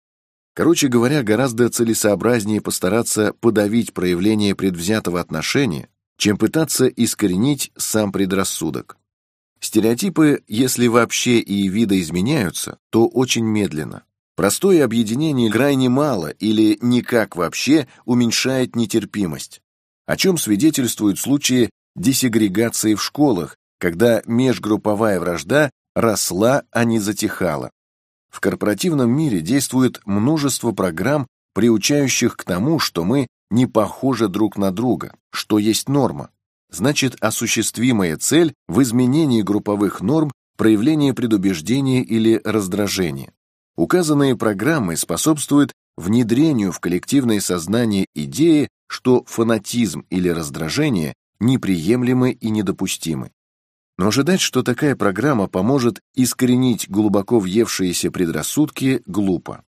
Короче говоря, гораздо целесообразнее постараться подавить проявление предвзятого отношения, чем пытаться искоренить сам предрассудок. Стереотипы, если вообще и видоизменяются, то очень медленно. Простое объединение крайне мало или никак вообще уменьшает нетерпимость, о чем свидетельствуют случаи десегрегации в школах, когда межгрупповая вражда росла, а не затихала. В корпоративном мире действует множество программ, приучающих к тому, что мы не похожи друг на друга, что есть норма. Значит, осуществимая цель в изменении групповых норм – проявление предубеждения или раздражения. Указанные программы способствуют внедрению в коллективное сознание идеи, что фанатизм или раздражение неприемлемы и недопустимы. Но ожидать, что такая программа поможет искоренить глубоко въевшиеся предрассудки, глупо.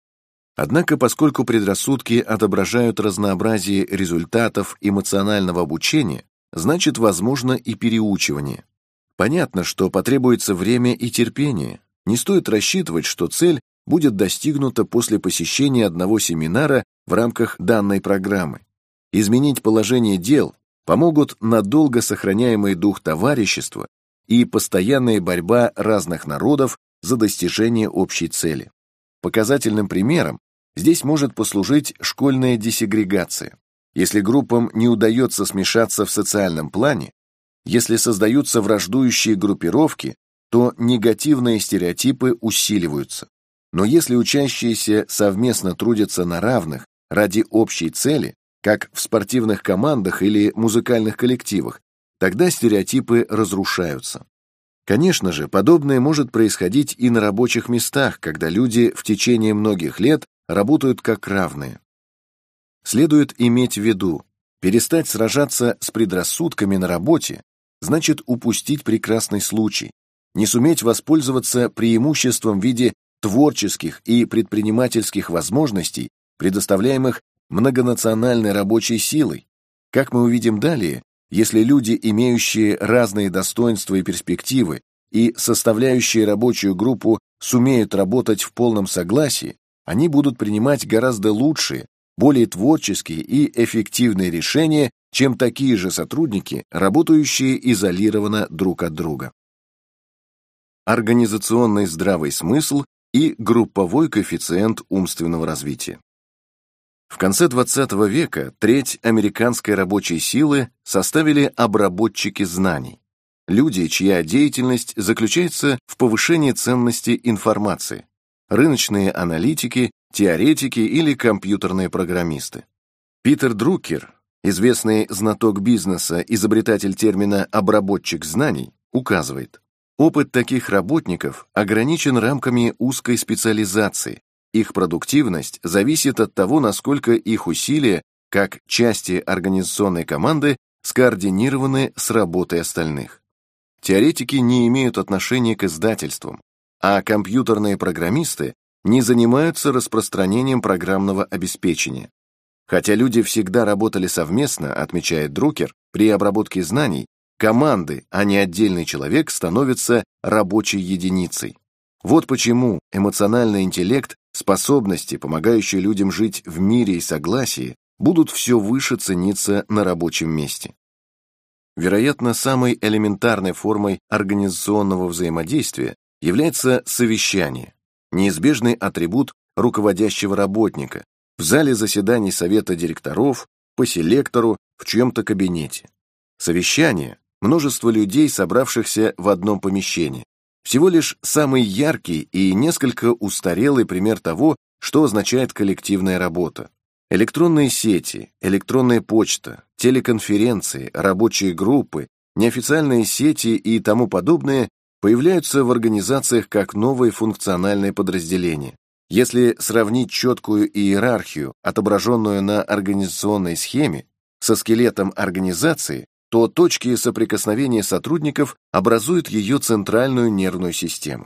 Однако, поскольку предрассудки отображают разнообразие результатов эмоционального обучения, значит, возможно и переучивание. Понятно, что потребуется время и терпение. Не стоит рассчитывать, что цель будет достигнута после посещения одного семинара в рамках данной программы. Изменить положение дел помогут надолго сохраняемый дух товарищества и постоянная борьба разных народов за достижение общей цели. Показательным примером здесь может послужить школьная десегрегация. Если группам не удается смешаться в социальном плане, если создаются враждующие группировки, то негативные стереотипы усиливаются. Но если учащиеся совместно трудятся на равных ради общей цели, как в спортивных командах или музыкальных коллективах, тогда стереотипы разрушаются. Конечно же, подобное может происходить и на рабочих местах, когда люди в течение многих лет работают как равные. Следует иметь в виду, перестать сражаться с предрассудками на работе значит упустить прекрасный случай, не суметь воспользоваться преимуществом в виде творческих и предпринимательских возможностей, предоставляемых многонациональной рабочей силой. Как мы увидим далее, если люди, имеющие разные достоинства и перспективы и составляющие рабочую группу, сумеют работать в полном согласии, они будут принимать гораздо лучшие, более творческие и эффективные решения, чем такие же сотрудники, работающие изолированно друг от друга. Организационный здравый смысл и групповой коэффициент умственного развития. В конце XX века треть американской рабочей силы составили обработчики знаний, люди, чья деятельность заключается в повышении ценности информации, рыночные аналитики, теоретики или компьютерные программисты. Питер Друкер, известный знаток бизнеса, изобретатель термина «обработчик знаний», указывает, опыт таких работников ограничен рамками узкой специализации. Их продуктивность зависит от того, насколько их усилия, как части организационной команды, скоординированы с работой остальных. Теоретики не имеют отношения к издательствам, а компьютерные программисты не занимаются распространением программного обеспечения. Хотя люди всегда работали совместно, отмечает Друкер, при обработке знаний, команды, а не отдельный человек, становятся рабочей единицей. Вот почему эмоциональный интеллект, способности, помогающие людям жить в мире и согласии, будут все выше цениться на рабочем месте. Вероятно, самой элементарной формой организационного взаимодействия является совещание, неизбежный атрибут руководящего работника, в зале заседаний совета директоров, по селектору, в чьем-то кабинете. Совещание – множество людей, собравшихся в одном помещении. Всего лишь самый яркий и несколько устарелый пример того, что означает коллективная работа. Электронные сети, электронная почта, телеконференции, рабочие группы, неофициальные сети и тому подобное появляются в организациях как новые функциональные подразделения. Если сравнить четкую иерархию, отображенную на организационной схеме, со скелетом организации, то точки соприкосновения сотрудников образуют ее центральную нервную систему.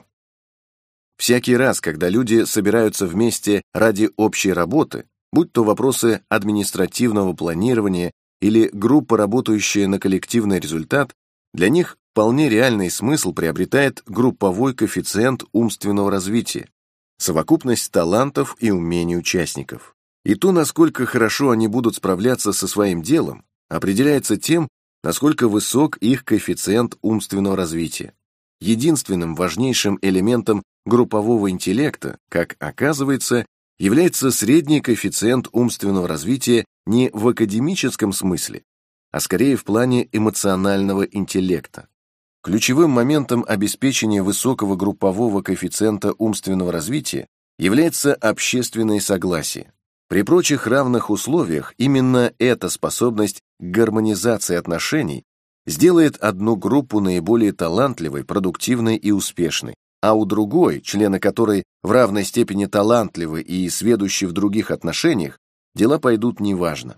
Всякий раз, когда люди собираются вместе ради общей работы, будь то вопросы административного планирования или группа, работающая на коллективный результат, для них вполне реальный смысл приобретает групповой коэффициент умственного развития, совокупность талантов и умений участников. И то, насколько хорошо они будут справляться со своим делом, определяется тем, насколько высок их коэффициент умственного развития. Единственным важнейшим элементом группового интеллекта, как оказывается, является средний коэффициент умственного развития не в академическом смысле, а скорее в плане эмоционального интеллекта. Ключевым моментом обеспечения высокого группового коэффициента умственного развития является общественное согласие. При прочих равных условиях именно эта способность к гармонизации отношений сделает одну группу наиболее талантливой, продуктивной и успешной, а у другой, члены которой в равной степени талантливы и сведущи в других отношениях, дела пойдут неважно.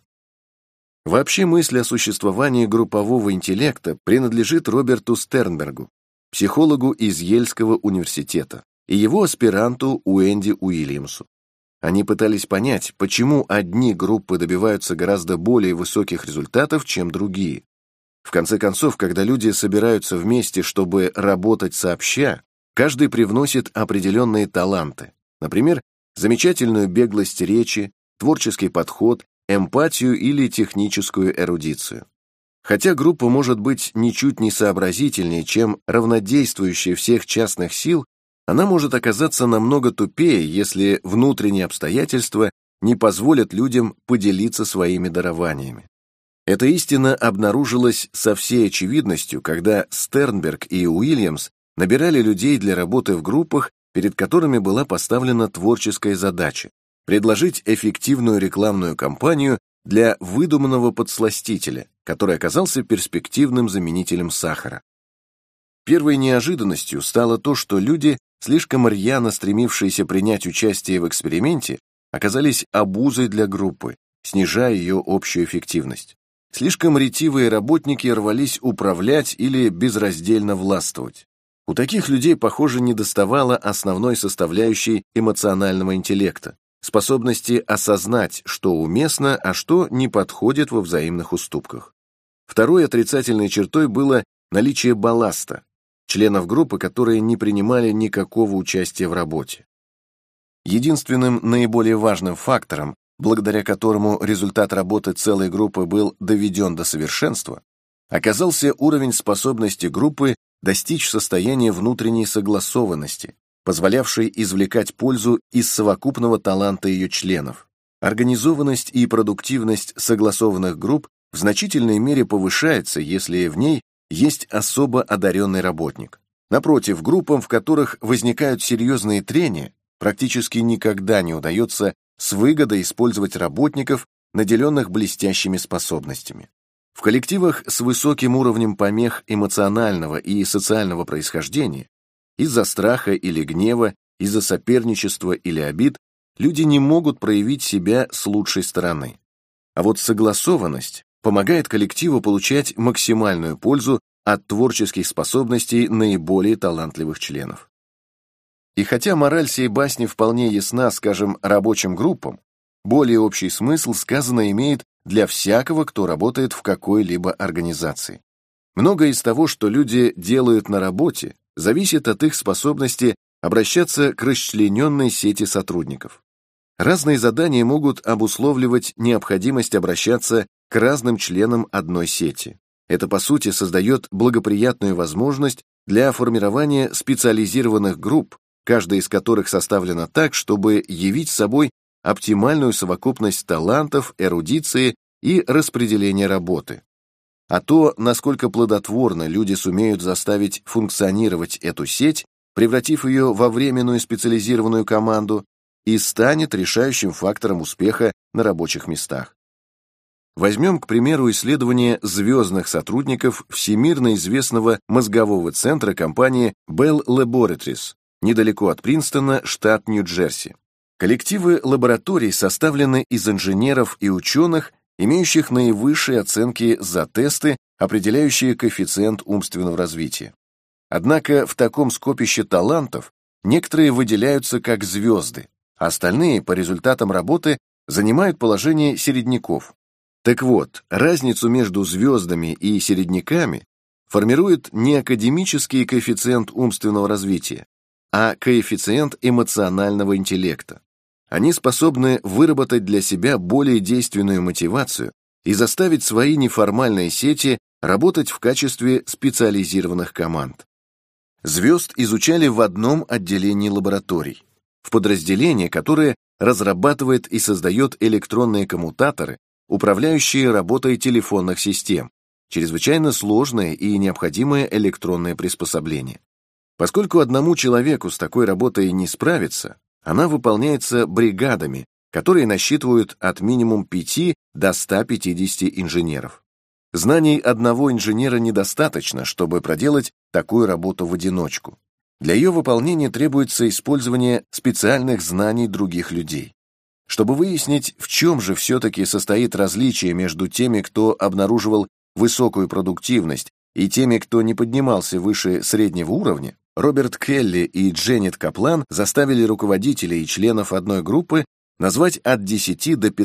Вообще мысль о существовании группового интеллекта принадлежит Роберту Стернбергу, психологу из Йельского университета, и его аспиранту Уэнди Уильямсу. Они пытались понять, почему одни группы добиваются гораздо более высоких результатов, чем другие. В конце концов, когда люди собираются вместе, чтобы работать сообща, каждый привносит определенные таланты, например, замечательную беглость речи, творческий подход, эмпатию или техническую эрудицию. Хотя группа может быть ничуть не сообразительнее, чем равнодействующая всех частных сил, она может оказаться намного тупее, если внутренние обстоятельства не позволят людям поделиться своими дарованиями. Эта истина обнаружилась со всей очевидностью, когда Стернберг и Уильямс набирали людей для работы в группах, перед которыми была поставлена творческая задача – предложить эффективную рекламную кампанию для выдуманного подсластителя, который оказался перспективным заменителем сахара. Первой неожиданностью стало то, что люди, слишком рьяно стремившиеся принять участие в эксперименте, оказались обузой для группы, снижая ее общую эффективность. Слишком ретивые работники рвались управлять или безраздельно властвовать. У таких людей, похоже, недоставало основной составляющей эмоционального интеллекта, способности осознать, что уместно, а что не подходит во взаимных уступках. Второй отрицательной чертой было наличие балласта, членов группы, которые не принимали никакого участия в работе. Единственным наиболее важным фактором, благодаря которому результат работы целой группы был доведен до совершенства, оказался уровень способности группы достичь состояния внутренней согласованности, позволявшей извлекать пользу из совокупного таланта ее членов. Организованность и продуктивность согласованных групп в значительной мере повышается, если в ней есть особо одаренный работник. Напротив, группам, в которых возникают серьезные трения, практически никогда не удается с выгодой использовать работников, наделенных блестящими способностями. В коллективах с высоким уровнем помех эмоционального и социального происхождения, из-за страха или гнева, из-за соперничества или обид, люди не могут проявить себя с лучшей стороны. А вот согласованность помогает коллективу получать максимальную пользу от творческих способностей наиболее талантливых членов. И хотя мораль сей басни вполне ясна, скажем, рабочим группам, более общий смысл сказано имеет для всякого, кто работает в какой-либо организации. Многое из того, что люди делают на работе, зависит от их способности обращаться к расчлененной сети сотрудников. Разные задания могут обусловливать необходимость обращаться к разным членам одной сети. Это, по сути, создает благоприятную возможность для формирования специализированных групп, каждая из которых составлена так, чтобы явить собой оптимальную совокупность талантов, эрудиции и распределения работы. А то, насколько плодотворно люди сумеют заставить функционировать эту сеть, превратив ее во временную специализированную команду, и станет решающим фактором успеха на рабочих местах. Возьмем, к примеру, исследование звездных сотрудников всемирно известного мозгового центра компании Bell Laboratories, недалеко от Принстона, штат Нью-Джерси. Коллективы лабораторий составлены из инженеров и ученых, имеющих наивысшие оценки за тесты, определяющие коэффициент умственного развития. Однако в таком скопище талантов некоторые выделяются как звезды, а остальные по результатам работы занимают положение середняков. Так вот, разницу между звездами и середняками формирует не академический коэффициент умственного развития, а коэффициент эмоционального интеллекта. Они способны выработать для себя более действенную мотивацию и заставить свои неформальные сети работать в качестве специализированных команд. Звезд изучали в одном отделении лабораторий, в подразделении, которое разрабатывает и создает электронные коммутаторы, управляющие работой телефонных систем, чрезвычайно сложное и необходимое электронное приспособление. Поскольку одному человеку с такой работой не справиться, она выполняется бригадами, которые насчитывают от минимум 5 до 150 инженеров. Знаний одного инженера недостаточно, чтобы проделать такую работу в одиночку. Для ее выполнения требуется использование специальных знаний других людей. Чтобы выяснить, в чем же все-таки состоит различие между теми, кто обнаруживал высокую продуктивность, и теми, кто не поднимался выше среднего уровня, Роберт Келли и Дженнет Каплан заставили руководителей и членов одной группы назвать от 10 до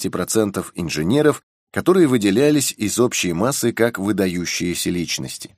15% инженеров, которые выделялись из общей массы как выдающиеся личности.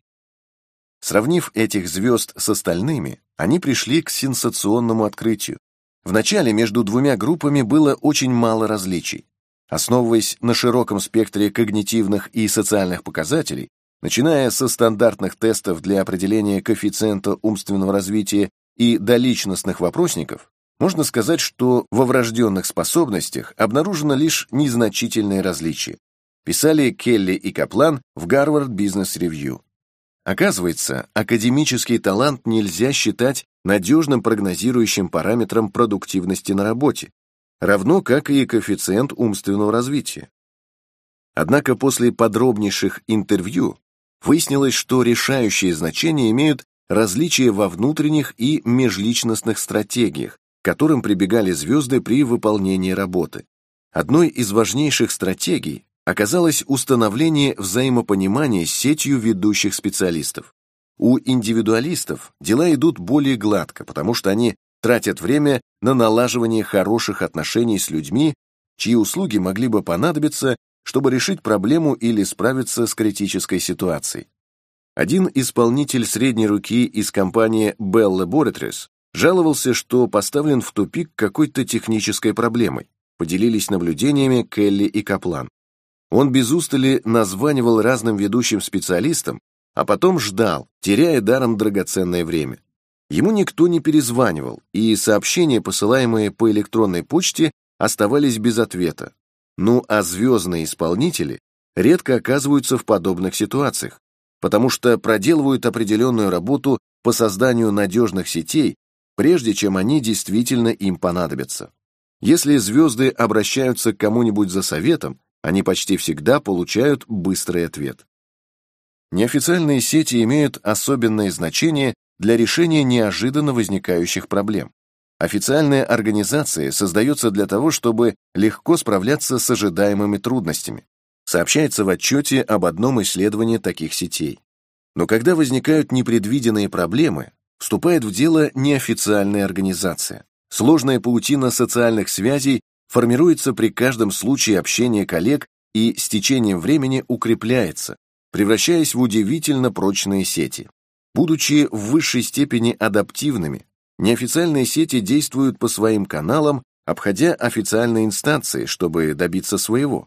Сравнив этих звезд с остальными, они пришли к сенсационному открытию. Вначале между двумя группами было очень мало различий. Основываясь на широком спектре когнитивных и социальных показателей, начиная со стандартных тестов для определения коэффициента умственного развития и до личностных вопросников, можно сказать, что во врожденных способностях обнаружено лишь незначительные различия, писали Келли и Каплан в Harvard Business Review. Оказывается, академический талант нельзя считать надежным прогнозирующим параметром продуктивности на работе, равно как и коэффициент умственного развития. Однако после подробнейших интервью выяснилось, что решающее значение имеют различия во внутренних и межличностных стратегиях, к которым прибегали звезды при выполнении работы. Одной из важнейших стратегий оказалось установление взаимопонимания с сетью ведущих специалистов. У индивидуалистов дела идут более гладко, потому что они тратят время на налаживание хороших отношений с людьми, чьи услуги могли бы понадобиться, чтобы решить проблему или справиться с критической ситуацией. Один исполнитель средней руки из компании Bell Laboratories жаловался, что поставлен в тупик какой-то технической проблемой. Поделились наблюдениями Келли и Каплан. Он без устали названивал разным ведущим специалистам, а потом ждал, теряя даром драгоценное время. Ему никто не перезванивал, и сообщения, посылаемые по электронной почте, оставались без ответа. Ну а звездные исполнители редко оказываются в подобных ситуациях, потому что проделывают определенную работу по созданию надежных сетей, прежде чем они действительно им понадобятся. Если звезды обращаются к кому-нибудь за советом, они почти всегда получают быстрый ответ. Неофициальные сети имеют особенное значение для решения неожиданно возникающих проблем. Официальная организация создается для того, чтобы легко справляться с ожидаемыми трудностями. Сообщается в отчете об одном исследовании таких сетей. Но когда возникают непредвиденные проблемы, вступает в дело неофициальная организация. Сложная паутина социальных связей формируется при каждом случае общения коллег и с течением времени укрепляется, превращаясь в удивительно прочные сети. Будучи в высшей степени адаптивными, неофициальные сети действуют по своим каналам, обходя официальные инстанции, чтобы добиться своего.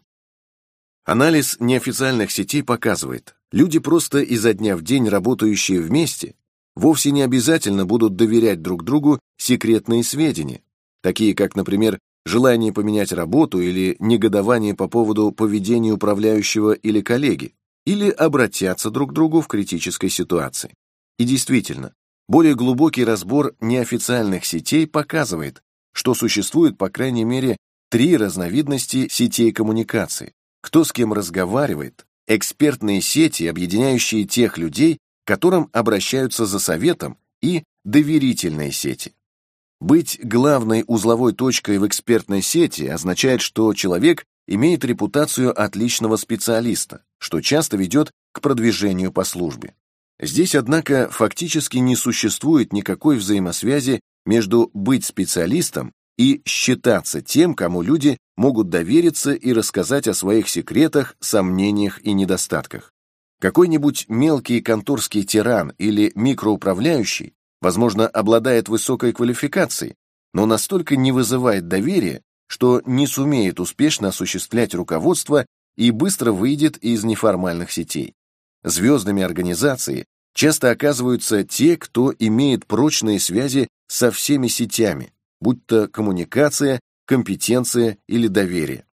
Анализ неофициальных сетей показывает, люди, просто изо дня в день работающие вместе, вовсе не обязательно будут доверять друг другу секретные сведения, такие как, например, желание поменять работу или негодование по поводу поведения управляющего или коллеги, или обратятся друг к другу в критической ситуации. И действительно, более глубокий разбор неофициальных сетей показывает, что существует по крайней мере 3 разновидности сетей коммуникации: кто с кем разговаривает, экспертные сети, объединяющие тех людей, к которым обращаются за советом, и доверительные сети. Быть главной узловой точкой в экспертной сети означает, что человек имеет репутацию отличного специалиста, что часто ведет к продвижению по службе. Здесь, однако, фактически не существует никакой взаимосвязи между быть специалистом и считаться тем, кому люди могут довериться и рассказать о своих секретах, сомнениях и недостатках. Какой-нибудь мелкий конторский тиран или микроуправляющий, возможно, обладает высокой квалификацией, но настолько не вызывает доверия, что не сумеет успешно осуществлять руководство и быстро выйдет из неформальных сетей. Звездами организации часто оказываются те, кто имеет прочные связи со всеми сетями, будь то коммуникация, компетенция или доверие.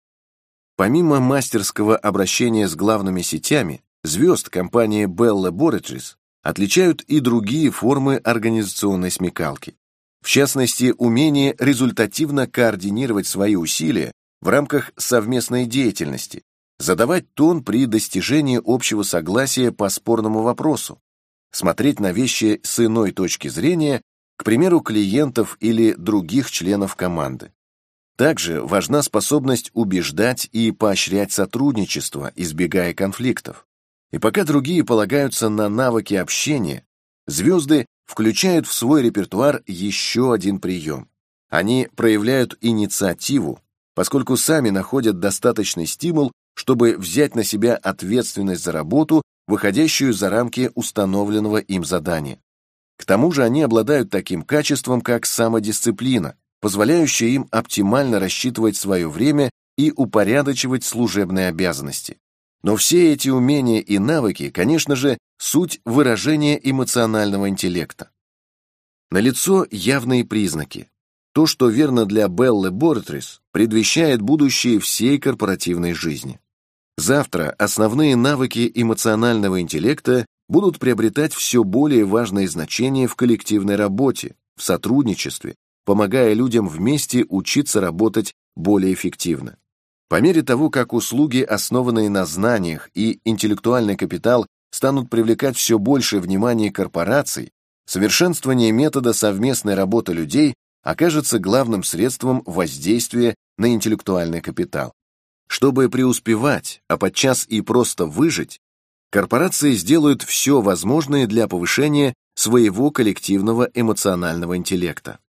Помимо мастерского обращения с главными сетями, звезд компании Bell Laboratories отличают и другие формы организационной смекалки. В частности, умение результативно координировать свои усилия в рамках совместной деятельности, задавать тон при достижении общего согласия по спорному вопросу, смотреть на вещи с иной точки зрения, к примеру, клиентов или других членов команды. Также важна способность убеждать и поощрять сотрудничество, избегая конфликтов. И пока другие полагаются на навыки общения, звезды включают в свой репертуар еще один прием. Они проявляют инициативу, поскольку сами находят достаточный стимул, чтобы взять на себя ответственность за работу, выходящую за рамки установленного им задания. К тому же они обладают таким качеством, как самодисциплина, позволяющая им оптимально рассчитывать свое время и упорядочивать служебные обязанности. Но все эти умения и навыки, конечно же, суть выражения эмоционального интеллекта. Налицо явные признаки. То, что верно для Bell Laboratories, предвещает будущее всей корпоративной жизни. Завтра основные навыки эмоционального интеллекта будут приобретать все более важное значение в коллективной работе, в сотрудничестве, помогая людям вместе учиться работать более эффективно. По мере того, как услуги, основанные на знаниях, и интеллектуальный капитал станут привлекать все больше внимания корпораций, совершенствование метода совместной работы людей окажется главным средством воздействия на интеллектуальный капитал. Чтобы преуспевать, а подчас и просто выжить, корпорации сделают все возможное для повышения своего коллективного эмоционального интеллекта.